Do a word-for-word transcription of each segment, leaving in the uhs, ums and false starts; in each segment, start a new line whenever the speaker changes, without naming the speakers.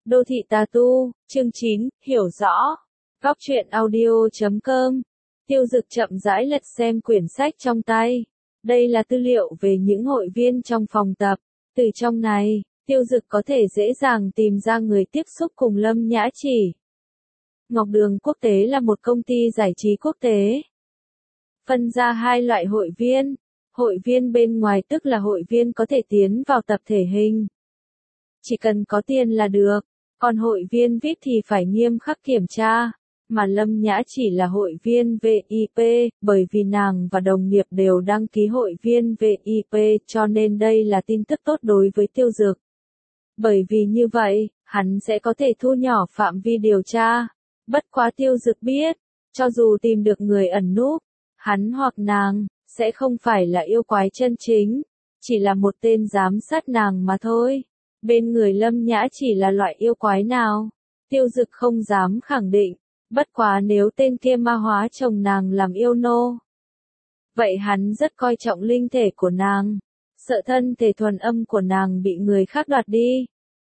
Đô thị tà tu, chương chín, hiểu rõ. Góc truyện audio chấm com. Tiêu Dực chậm rãi lật xem quyển sách trong tay. Đây là tư liệu về những hội viên trong phòng tập. Từ trong này, Tiêu Dực có thể dễ dàng tìm ra người tiếp xúc cùng Lâm Nhã Chỉ. Ngọc Đường Quốc tế là một công ty giải trí quốc tế. Phân ra hai loại hội viên. Hội viên bên ngoài tức là hội viên có thể tiến vào tập thể hình. Chỉ cần có tiền là được. Còn hội viên vi ai pi thì phải nghiêm khắc kiểm tra. Mà Lâm Nhã Chỉ là hội viên vê i pê, bởi vì nàng và đồng nghiệp đều đăng ký hội viên vê i pê cho nên đây là tin tức tốt đối với Tiêu Dực. Bởi vì như vậy, hắn sẽ có thể thu nhỏ phạm vi điều tra. Bất quá Tiêu Dực biết, cho dù tìm được người ẩn núp, hắn hoặc nàng, sẽ không phải là yêu quái chân chính, chỉ là một tên giám sát nàng mà thôi. Bên người Lâm Nhã Chỉ là loại yêu quái nào? Tiêu Dực không dám khẳng định, bất quá nếu tên kia ma hóa chồng nàng làm yêu nô. Vậy hắn rất coi trọng linh thể của nàng, sợ thân thể thuần âm của nàng bị người khác đoạt đi.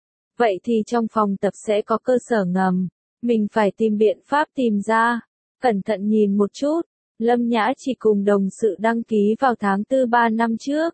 Vậy thì trong phòng tập sẽ có cơ sở ngầm, mình phải tìm biện pháp tìm ra. Cẩn thận nhìn một chút, Lâm Nhã Chỉ cùng đồng sự đăng ký vào tháng tư ba năm trước.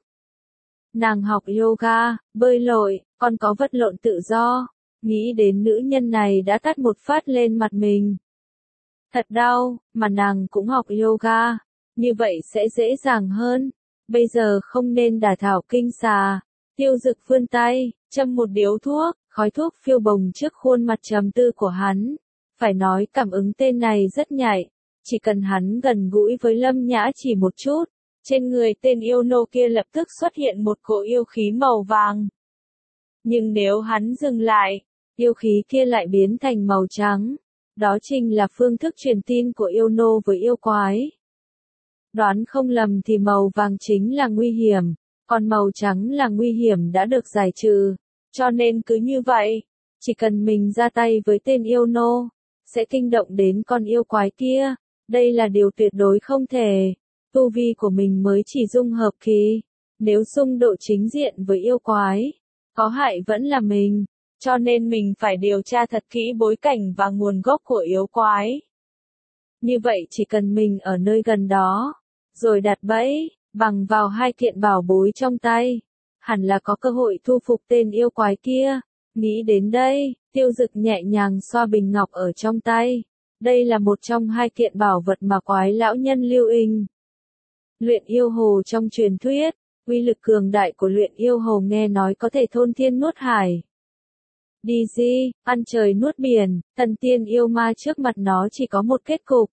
Nàng học yoga, bơi lội, còn có vật lộn tự do. Nghĩ đến nữ nhân này đã tát một phát lên mặt mình. Thật đau, mà nàng cũng học yoga. Như vậy sẽ dễ dàng hơn. Bây giờ không nên đả thảo kinh xà. Tiêu Dực vươn tay, châm một điếu thuốc, khói thuốc phiêu bồng trước khuôn mặt trầm tư của hắn. Phải nói cảm ứng tên này rất nhạy. Chỉ cần hắn gần gũi với Lâm Nhã Chỉ một chút. Trên người tên yêu nô kia lập tức xuất hiện một cỗ yêu khí màu vàng. Nhưng nếu hắn dừng lại, yêu khí kia lại biến thành màu trắng. Đó chính là phương thức truyền tin của yêu nô với yêu quái. Đoán không lầm thì màu vàng chính là nguy hiểm, còn màu trắng là nguy hiểm đã được giải trừ. Cho nên cứ như vậy, chỉ cần mình ra tay với tên yêu nô, sẽ kinh động đến con yêu quái kia. Đây là điều tuyệt đối không thể. Tu vi của mình mới chỉ dung hợp kỳ. Nếu xung độ chính diện với yêu quái, có hại vẫn là mình. Cho nên mình phải điều tra thật kỹ bối cảnh và nguồn gốc của yêu quái. Như vậy chỉ cần mình ở nơi gần đó, rồi đặt bẫy, bằng vào hai kiện bảo bối trong tay, hẳn là có cơ hội thu phục tên yêu quái kia. Nghĩ đến đây, Tiêu Dực nhẹ nhàng xoa bình ngọc ở trong tay. Đây là một trong hai kiện bảo vật mà quái lão nhân lưu inh. Luyện yêu hồ trong truyền thuyết, uy lực cường đại của luyện yêu hồ nghe nói có thể thôn thiên nuốt hải. Đi di, ăn trời nuốt biển, thần tiên yêu ma trước mặt nó chỉ có một kết cục.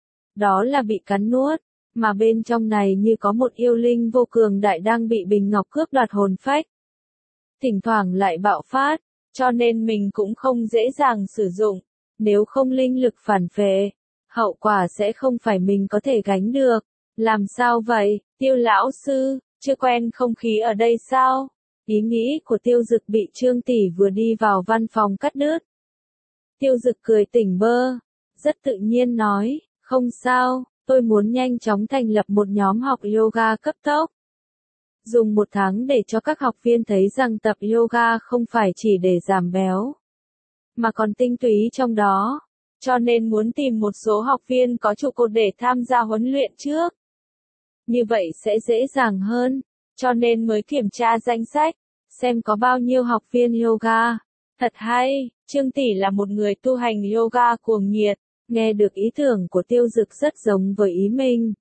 Đó là bị cắn nuốt, mà bên trong này như có một yêu linh vô cường đại đang bị bình ngọc cướp đoạt hồn phách. Thỉnh thoảng lại bạo phát, cho nên mình cũng không dễ dàng sử dụng, nếu không linh lực phản phệ, hậu quả sẽ không phải mình có thể gánh được. Làm sao vậy, Tiêu lão sư, chưa quen không khí ở đây sao? Ý nghĩ của Tiêu Dực bị Trương tỷ vừa đi vào văn phòng cắt đứt. Tiêu Dực cười tỉnh bơ, rất tự nhiên nói, không sao, tôi muốn nhanh chóng thành lập một nhóm học yoga cấp tốc. Dùng một tháng để cho các học viên thấy rằng tập yoga không phải chỉ để giảm béo, mà còn tinh túy trong đó. Cho nên muốn tìm một số học viên có trụ cột để tham gia huấn luyện trước. Như vậy sẽ dễ dàng hơn, cho nên mới kiểm tra danh sách, xem có bao nhiêu học viên yoga. Thật hay, Trương tỷ là một người tu hành yoga cuồng nhiệt, nghe được ý tưởng của Tiêu Dực rất giống với ý mình.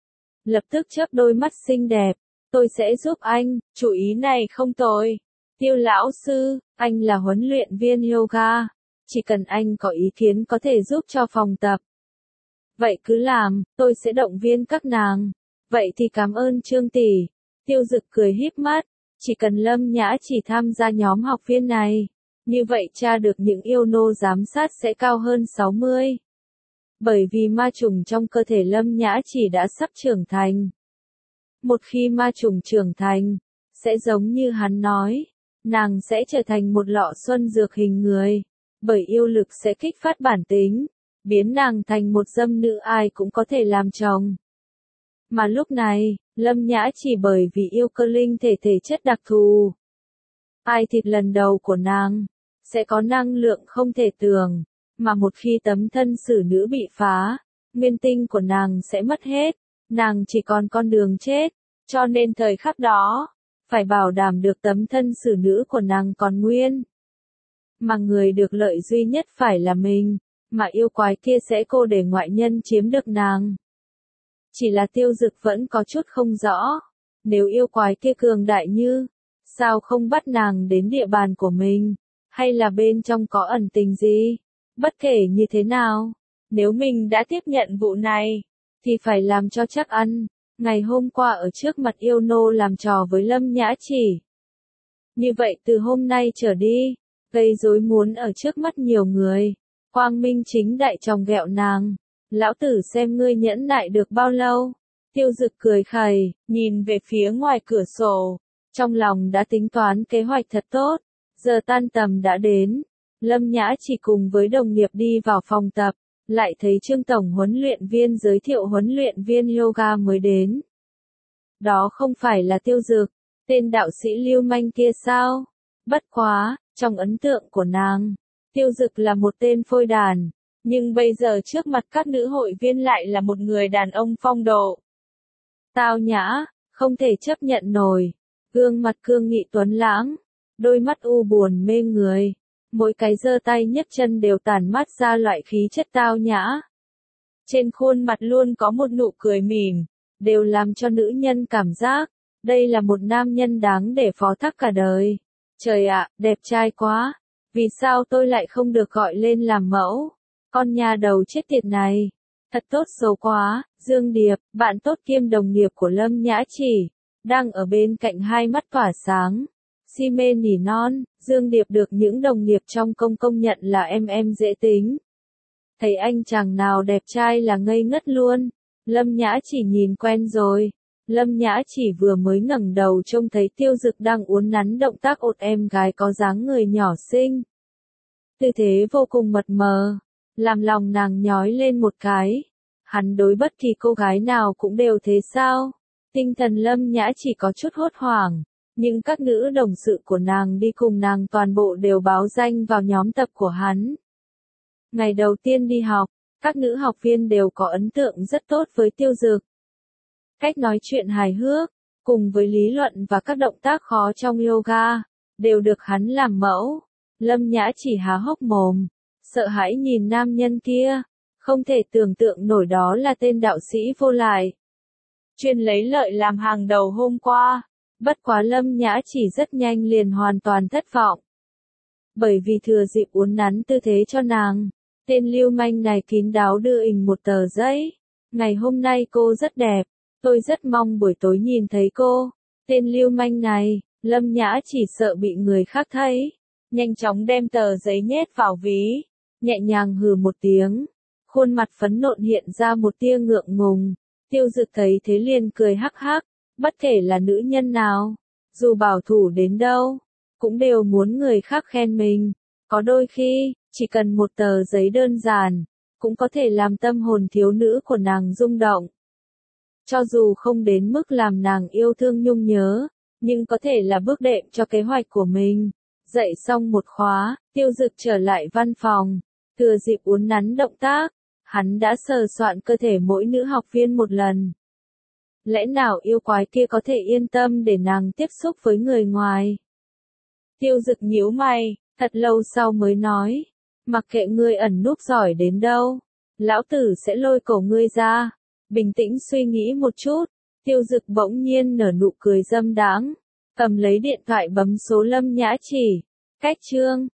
Lập tức chớp đôi mắt xinh đẹp, tôi sẽ giúp anh, chủ ý này không tồi. Tiêu lão sư, anh là huấn luyện viên yoga, chỉ cần anh có ý kiến có thể giúp cho phòng tập. Vậy cứ làm, tôi sẽ động viên các nàng. Vậy thì cảm ơn Trương tỷ. Tiêu Dực cười híp mắt, chỉ cần Lâm Nhã Chỉ tham gia nhóm học viên này, như vậy tra được những yêu nô giám sát sẽ cao hơn sáu mươi. Bởi vì ma trùng trong cơ thể Lâm Nhã Chỉ đã sắp trưởng thành. Một khi ma trùng trưởng thành, sẽ giống như hắn nói, nàng sẽ trở thành một lọ xuân dược hình người, bởi yêu lực sẽ kích phát bản tính, biến nàng thành một dâm nữ ai cũng có thể làm chồng. Mà lúc này, Lâm Nhã Chỉ bởi vì yêu cơ linh thể thể chất đặc thù. Ai thịt lần đầu của nàng, sẽ có năng lượng không thể tưởng, mà một khi tấm thân xử nữ bị phá, nguyên tinh của nàng sẽ mất hết, nàng chỉ còn con đường chết, cho nên thời khắc đó, phải bảo đảm được tấm thân xử nữ của nàng còn nguyên. Mà người được lợi duy nhất phải là mình, mà yêu quái kia sẽ cô để ngoại nhân chiếm được nàng. Chỉ là Tiêu Dực vẫn có chút không rõ, nếu yêu quái kia cường đại như, sao không bắt nàng đến địa bàn của mình, hay là bên trong có ẩn tình gì? Bất kể như thế nào, nếu mình đã tiếp nhận vụ này, thì phải làm cho chắc ăn. Ngày hôm qua ở trước mặt yêu nô làm trò với Lâm Nhã Chỉ. Như vậy từ hôm nay trở đi, gây rối muốn ở trước mắt nhiều người, quang minh chính đại chồng ghẹo nàng. Lão tử xem ngươi nhẫn nại được bao lâu. Tiêu Dực cười khẩy, nhìn về phía ngoài cửa sổ, trong lòng đã tính toán kế hoạch thật tốt. Giờ tan tầm đã đến, Lâm Nhã Chỉ cùng với đồng nghiệp đi vào phòng tập, lại thấy Trương tổng huấn luyện viên giới thiệu huấn luyện viên yoga mới đến. Đó không phải là Tiêu Dực, tên đạo sĩ lưu manh kia sao? Bất quá, trong ấn tượng của nàng, Tiêu Dực là một tên phôi đàn, nhưng bây giờ trước mặt các nữ hội viên lại là một người đàn ông phong độ. Tao nhã, không thể chấp nhận nổi, gương mặt cương nghị tuấn lãng, đôi mắt u buồn mê người, mỗi cái giơ tay nhấc chân đều tản mát ra loại khí chất tao nhã. Trên khuôn mặt luôn có một nụ cười mỉm, đều làm cho nữ nhân cảm giác, đây là một nam nhân đáng để phó thác cả đời. Trời ạ, đẹp trai quá, vì sao tôi lại không được gọi lên làm mẫu? Con nhà đầu chết tiệt này, thật tốt số quá. Dương Điệp, bạn tốt kiêm đồng nghiệp của Lâm Nhã Chỉ, đang ở bên cạnh hai mắt tỏa sáng. Si mê nỉ non, Dương Điệp được những đồng nghiệp trong công công nhận là em em dễ tính. Thấy anh chàng nào đẹp trai là ngây ngất luôn. Lâm Nhã Chỉ nhìn quen rồi. Lâm Nhã Chỉ vừa mới ngẩng đầu trông thấy Tiêu Dực đang uốn nắn động tác ột em gái có dáng người nhỏ xinh. Tư thế vô cùng mật mờ, làm lòng nàng nhói lên một cái. Hắn đối bất kỳ cô gái nào cũng đều thế sao? Tinh thần Lâm Nhã Chỉ có chút hốt hoảng, nhưng các nữ đồng sự của nàng đi cùng nàng toàn bộ đều báo danh vào nhóm tập của hắn. Ngày đầu tiên đi học, các nữ học viên đều có ấn tượng rất tốt với Tiêu Dực. Cách nói chuyện hài hước, cùng với lý luận và các động tác khó trong yoga, đều được hắn làm mẫu. Lâm Nhã Chỉ há hốc mồm, sợ hãi nhìn nam nhân kia, không thể tưởng tượng nổi đó là tên đạo sĩ vô lại. Chuyên lấy lợi làm hàng đầu hôm qua, bất quá Lâm Nhã Chỉ rất nhanh liền hoàn toàn thất vọng. Bởi vì thừa dịp uốn nắn tư thế cho nàng, tên lưu manh này kín đáo đưa hình một tờ giấy. Ngày hôm nay cô rất đẹp, tôi rất mong buổi tối nhìn thấy cô. Tên lưu manh này, Lâm Nhã Chỉ sợ bị người khác thấy, nhanh chóng đem tờ giấy nhét vào ví, nhẹ nhàng hừ một tiếng, khuôn mặt phấn nộn hiện ra một tia ngượng ngùng. Tiêu Dực thấy thế liền cười hắc hắc, bất kể là nữ nhân nào, dù bảo thủ đến đâu, cũng đều muốn người khác khen mình. Có đôi khi, chỉ cần một tờ giấy đơn giản, cũng có thể làm tâm hồn thiếu nữ của nàng rung động. Cho dù không đến mức làm nàng yêu thương nhung nhớ, nhưng có thể là bước đệm cho kế hoạch của mình. Dạy xong một khóa, Tiêu Dực trở lại văn phòng, thừa dịp uốn nắn động tác, hắn đã sờ soạn cơ thể mỗi nữ học viên một lần. Lẽ nào yêu quái kia có thể yên tâm để nàng tiếp xúc với người ngoài? Tiêu Dực nhíu mày, thật lâu sau mới nói, mặc kệ ngươi ẩn núp giỏi đến đâu, lão tử sẽ lôi cổ ngươi ra. Bình tĩnh suy nghĩ một chút, Tiêu Dực bỗng nhiên nở nụ cười dâm đãng, cầm lấy điện thoại bấm số Lâm Nhã Chỉ. Cách chương